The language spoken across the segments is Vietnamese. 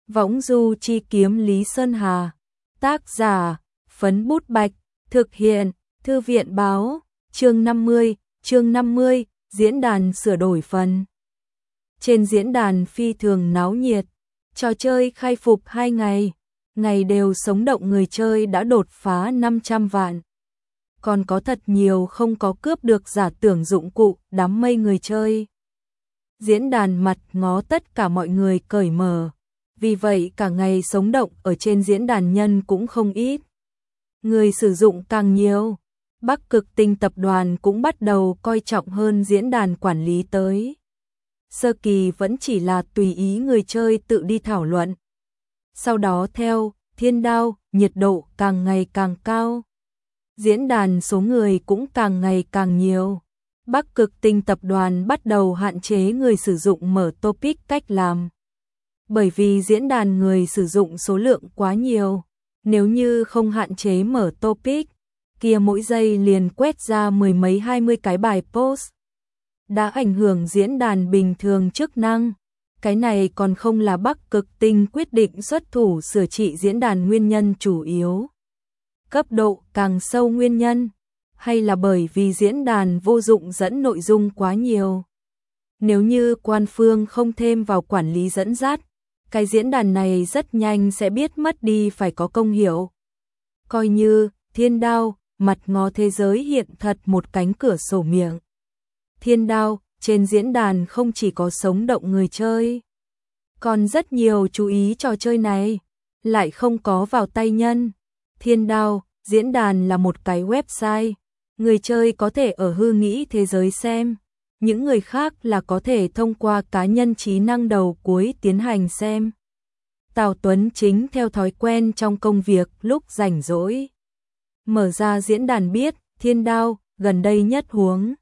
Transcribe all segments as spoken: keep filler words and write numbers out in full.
Võng du chi kiếm Lý Sơn Hà. Tác giả, Phấn Bút Bạch. Thực hiện, Thư viện Báo. Chương năm mươi, chương năm mươi, diễn đàn sửa đổi phần. Trên diễn đàn phi thường náo nhiệt, trò chơi khai phục hai ngày, ngày đều sống động, người chơi đã đột phá năm trăm vạn. Còn có thật nhiều không có cướp được giả tưởng dụng cụ, đám mây người chơi. Diễn đàn mặt ngó tất cả mọi người cởi mở, vì vậy cả ngày sống động ở trên diễn đàn nhân cũng không ít. Người sử dụng càng nhiều, Bắc Cực Tinh tập đoàn cũng bắt đầu coi trọng hơn diễn đàn quản lý tới. Sơ kỳ vẫn chỉ là tùy ý người chơi tự đi thảo luận. Sau đó theo Thiên Đao, nhiệt độ càng ngày càng cao. Diễn đàn số người cũng càng ngày càng nhiều. Bắc Cực Tinh tập đoàn bắt đầu hạn chế người sử dụng mở topic cách làm. Bởi vì diễn đàn người sử dụng số lượng quá nhiều, nếu như không hạn chế mở topic, kia mỗi giây liền quét ra mười mấy hai mươi cái bài post. Đã ảnh hưởng diễn đàn bình thường chức năng. Cái này còn không là Bắc Cực Tinh quyết định xuất thủ sửa trị diễn đàn nguyên nhân chủ yếu. Cấp độ càng sâu nguyên nhân, hay là bởi vì diễn đàn vô dụng dẫn nội dung quá nhiều. Nếu như quan phương không thêm vào quản lý dẫn dắt, cái diễn đàn này rất nhanh sẽ biết mất đi phải có công hiệu. Coi như Thiên Đao, mặt ngó thế giới hiện thật một cánh cửa sổ miệng. Thiên Đao, trên diễn đàn không chỉ có sống động người chơi, còn rất nhiều chú ý trò chơi này, lại không có vào tay nhân. Thiên Đao, diễn đàn là một cái website, người chơi có thể ở hư nghĩ thế giới xem, những người khác là có thể thông qua cá nhân trí năng đầu cuối tiến hành xem. Tào Tuấn chính theo thói quen trong công việc lúc rảnh rỗi mở ra diễn đàn biết Thiên Đao gần đây nhất huống.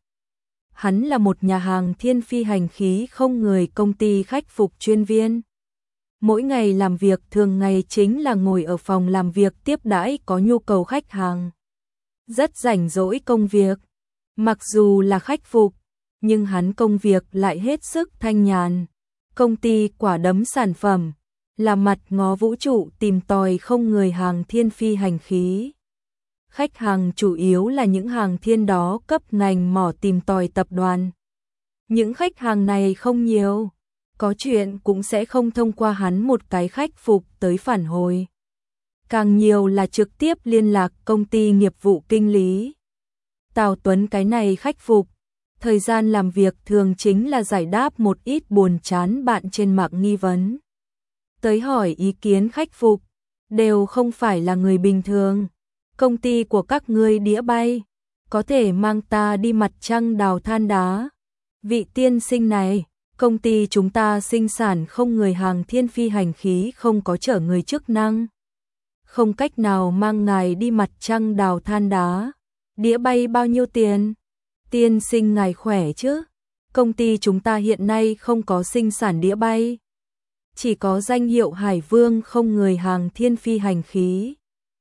Hắn là một nhà hàng thiên phi hành khí không người công ty khách phục chuyên viên. Mỗi ngày làm việc thường ngày chính là ngồi ở phòng làm việc tiếp đãi có nhu cầu khách hàng. Rất rảnh rỗi công việc. Mặc dù là khách phục, nhưng hắn công việc lại hết sức thanh nhàn. Công ty quả đấm sản phẩm, là mặt ngó vũ trụ tìm tòi không người hàng thiên phi hành khí. Khách hàng chủ yếu là những hàng thiên đó cấp ngành mỏ tìm tòi tập đoàn. Những khách hàng này không nhiều, có chuyện cũng sẽ không thông qua hắn một cái khách phục tới phản hồi. Càng nhiều là trực tiếp liên lạc công ty nghiệp vụ kinh lý. Tào Tuấn cái này khách phục, thời gian làm việc thường chính là giải đáp một ít buồn chán bạn trên mạng nghi vấn. Tới hỏi ý kiến khách phục, đều không phải là người bình thường. Công ty của các ngươi đĩa bay, có thể mang ta đi mặt trăng đào than đá. Vị tiên sinh này, công ty chúng ta sinh sản không người hàng thiên phi hành khí không có chở người chức năng. Không cách nào mang ngài đi mặt trăng đào than đá. Đĩa bay bao nhiêu tiền? Tiên sinh ngài khỏe chứ? Công ty chúng ta hiện nay không có sinh sản đĩa bay. Chỉ có danh hiệu Hải Vương không người hàng thiên phi hành khí.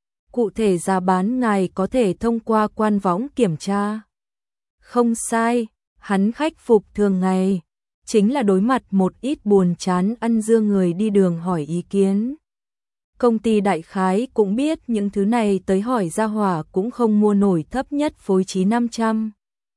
Cụ thể giá bán ngài có thể thông qua quan võng kiểm tra. Không sai, hắn khách phục thường ngày, chính là đối mặt một ít buồn chán ăn dưa người đi đường hỏi ý kiến. Công ty đại khái cũng biết những thứ này tới hỏi ra hỏa cũng không mua nổi thấp nhất phối trí năm trăm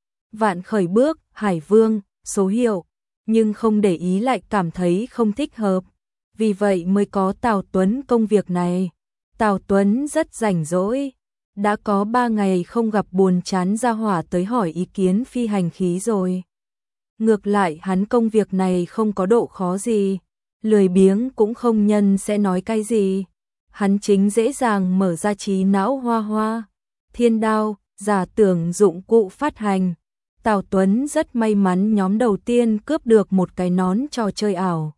vạn khởi bước, Hải Vương, số hiệu, nhưng không để ý lại cảm thấy không thích hợp. Vì vậy mới có Tào Tuấn công việc này. Tào Tuấn rất rảnh rỗi, đã có ba ngày không gặp buồn chán ra hỏa tới hỏi ý kiến phi hành khí rồi. Ngược lại hắn công việc này không có độ khó gì, lười biếng cũng không nhân sẽ nói cái gì. Hắn chính dễ dàng mở ra trí não hoa hoa. Thiên Đao, giả tưởng dụng cụ phát hành. Tào Tuấn rất may mắn nhóm đầu tiên cướp được một cái nón trò chơi ảo.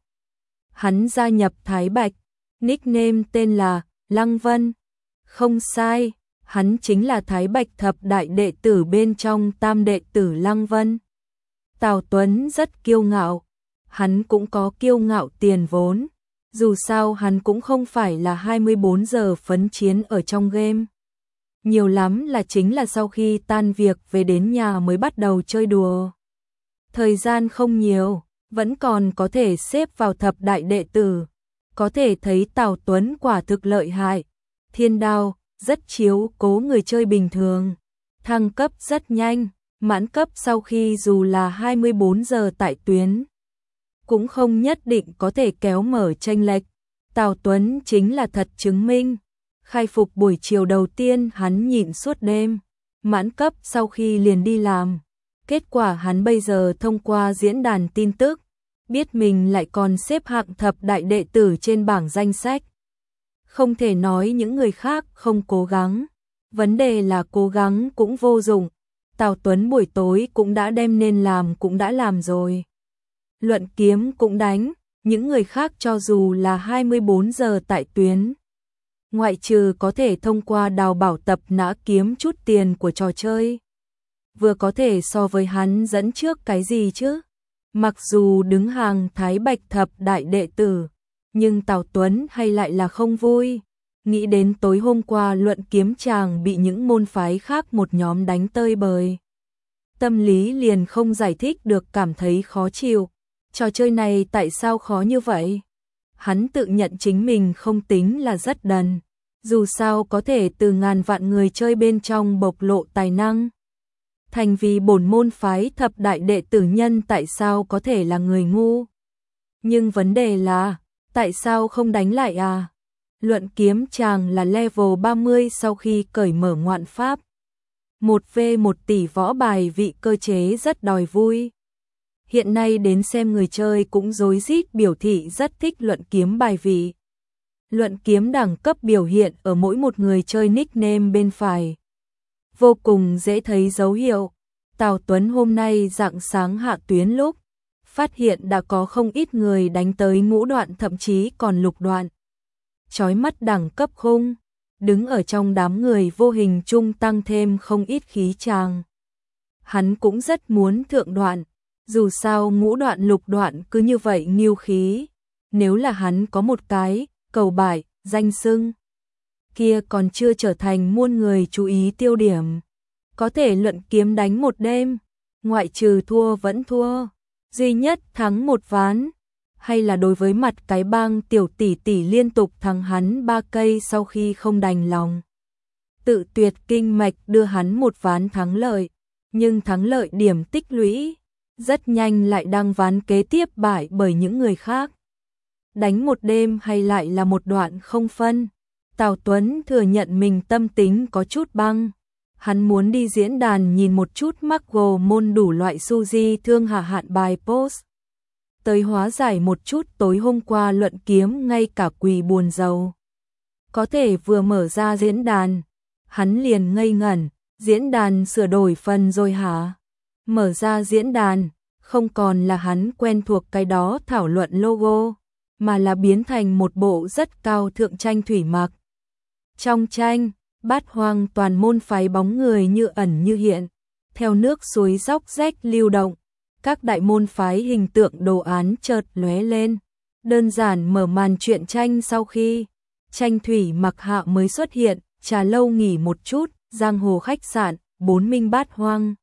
Hắn gia nhập Thái Bạch, nickname tên là Lăng Vân. Không sai, hắn chính là Thái Bạch thập đại đệ tử bên trong tam đệ tử Lăng Vân. Tào Tuấn rất kiêu ngạo, hắn cũng có kiêu ngạo tiền vốn. Dù sao hắn cũng không phải là hai mươi bốn giờ phấn chiến ở trong game. Nhiều lắm là chính là sau khi tan việc về đến nhà mới bắt đầu chơi đùa. Thời gian không nhiều, vẫn còn có thể xếp vào thập đại đệ tử. Có thể thấy Tào Tuấn quả thực lợi hại. Thiên đao, rất chiếu cố người chơi bình thường. Thăng cấp rất nhanh, mãn cấp sau khi dù là hai mươi bốn giờ tại tuyến. Cũng không nhất định có thể kéo mở chênh lệch. Tào Tuấn chính là thật chứng minh. Khai phục buổi chiều đầu tiên hắn nhịn suốt đêm. Mãn cấp sau khi liền đi làm. Kết quả hắn bây giờ thông qua diễn đàn tin tức, biết mình lại còn xếp hạng thập đại đệ tử trên bảng danh sách. Không thể nói những người khác không cố gắng. Vấn đề là cố gắng cũng vô dụng. Tào Tuấn buổi tối cũng đã đem nên làm cũng đã làm rồi. Luận kiếm cũng đánh, những người khác cho dù là hai mươi bốn giờ tại tuyến. Ngoại trừ có thể thông qua đào bảo tập nã kiếm chút tiền của trò chơi. Vừa có thể so với hắn dẫn trước cái gì chứ? Mặc dù đứng hàng Thái Bạch thập đại đệ tử, nhưng Tào Tuấn hay lại là không vui. Nghĩ đến tối hôm qua luận kiếm chàng bị những môn phái khác một nhóm đánh tơi bời. Tâm lý liền không giải thích được, cảm thấy khó chịu. Trò chơi này tại sao khó như vậy? Hắn tự nhận chính mình không tính là rất đần. Dù sao có thể từ ngàn vạn người chơi bên trong bộc lộ tài năng. Thành vì bổn môn phái thập đại đệ tử nhân tại sao có thể là người ngu? Nhưng vấn đề là, tại sao không đánh lại à? Luận kiếm chàng là level ba mươi sau khi cởi mở ngoạn pháp. một vs một tỷ võ bài vị cơ chế rất đòi vui. Hiện nay đến xem người chơi cũng rối rít biểu thị rất thích luận kiếm bài vị. Luận kiếm đẳng cấp biểu hiện ở mỗi một người chơi nickname bên phải. Vô cùng dễ thấy dấu hiệu. Tào Tuấn hôm nay rạng sáng hạ tuyến lúc, phát hiện đã có không ít người đánh tới ngũ đoạn thậm chí còn lục đoạn. Chói mắt đẳng cấp khung, đứng ở trong đám người vô hình chung tăng thêm không ít khí tràng. Hắn cũng rất muốn thượng đoạn, dù sao ngũ đoạn lục đoạn cứ như vậy nghiêu khí. Nếu là hắn có một cái, cầu bài, danh xưng, kia còn chưa trở thành muôn người chú ý tiêu điểm. Có thể luận kiếm đánh một đêm, ngoại trừ thua vẫn thua, duy nhất thắng một ván. Hay là đối với mặt cái bang tiểu tỷ tỷ liên tục thắng hắn ba cây sau khi không đành lòng. Tự tuyệt kinh mạch đưa hắn một ván thắng lợi, nhưng thắng lợi điểm tích lũy, rất nhanh lại đăng ván kế tiếp bại bởi những người khác. Đánh một đêm hay lại là một đoạn không phân. Tào Tuấn thừa nhận mình tâm tính có chút băng. Hắn muốn đi diễn đàn nhìn một chút Margo môn đủ loại Suzy thương hạ hạn bài post. Tới hóa giải một chút tối hôm qua luận kiếm ngay cả quỳ buồn rầu. Có thể vừa mở ra diễn đàn, hắn liền ngây ngẩn, diễn đàn sửa đổi phần rồi hả? Mở ra diễn đàn, không còn là hắn quen thuộc cái đó thảo luận logo, mà là biến thành một bộ rất cao thượng tranh thủy mặc. Trong tranh, bát hoang toàn môn phái bóng người như ẩn như hiện, theo nước suối róc rách lưu động. Các đại môn phái hình tượng đồ án chợt lóe lên, đơn giản mở màn truyện tranh sau khi tranh thủy mặc hạ mới xuất hiện, trà lâu nghỉ một chút, giang hồ khách sạn, bốn minh bát hoang.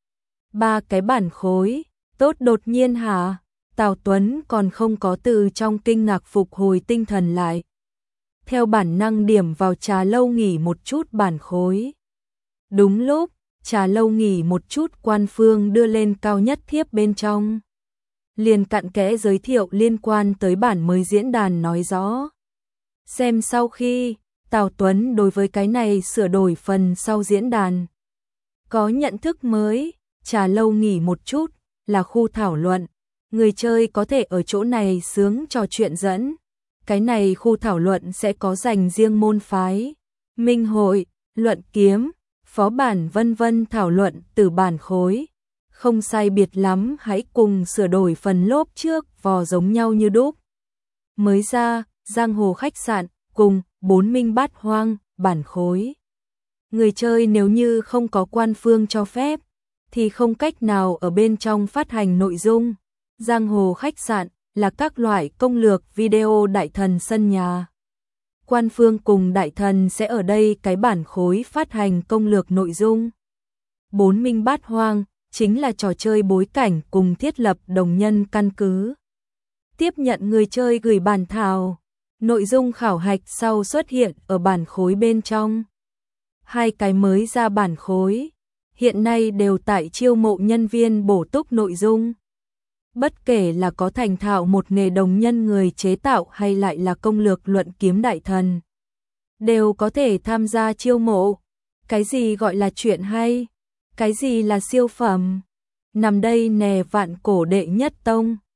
Ba cái bản khối, tốt đột nhiên hả? Tào Tuấn còn không có từ trong kinh ngạc phục hồi tinh thần lại. Theo bản năng điểm vào trà lâu nghỉ một chút bản khối. Đúng lúc, trà lâu nghỉ một chút quan phương đưa lên cao nhất thiếp bên trong. Liền cặn kẽ giới thiệu liên quan tới bản mới diễn đàn nói rõ. Xem sau khi, Tào Tuấn đối với cái này sửa đổi phần sau diễn đàn. Có nhận thức mới, trà lâu nghỉ một chút, là khu thảo luận. Người chơi có thể ở chỗ này sướng trò chuyện dẫn. Cái này khu thảo luận sẽ có dành riêng môn phái, minh hội, luận kiếm, phó bản vân vân thảo luận từ bản khối. Không sai biệt lắm, hãy cùng sửa đổi phần lốp trước vò giống nhau như đúc. Mới ra, giang hồ khách sạn, cùng, bốn minh bát hoang, bản khối. Người chơi nếu như không có quan phương cho phép, thì không cách nào ở bên trong phát hành nội dung. Giang hồ khách sạn là các loại công lược video đại thần sân nhà. Quan phương cùng đại thần sẽ ở đây cái bản khối phát hành công lược nội dung. Bốn minh bát hoang chính là trò chơi bối cảnh cùng thiết lập đồng nhân căn cứ. Tiếp nhận người chơi gửi bản thảo. Nội dung khảo hạch sau xuất hiện ở bản khối bên trong. Hai cái mới ra bản khối, hiện nay đều tại chiêu mộ nhân viên bổ túc nội dung. Bất kể là có thành thạo một nghề đồng nhân người chế tạo hay lại là công lược luận kiếm đại thần, đều có thể tham gia chiêu mộ. Cái gì gọi là chuyện hay? Cái gì là siêu phẩm? Nằm đây nè vạn cổ đệ nhất tông.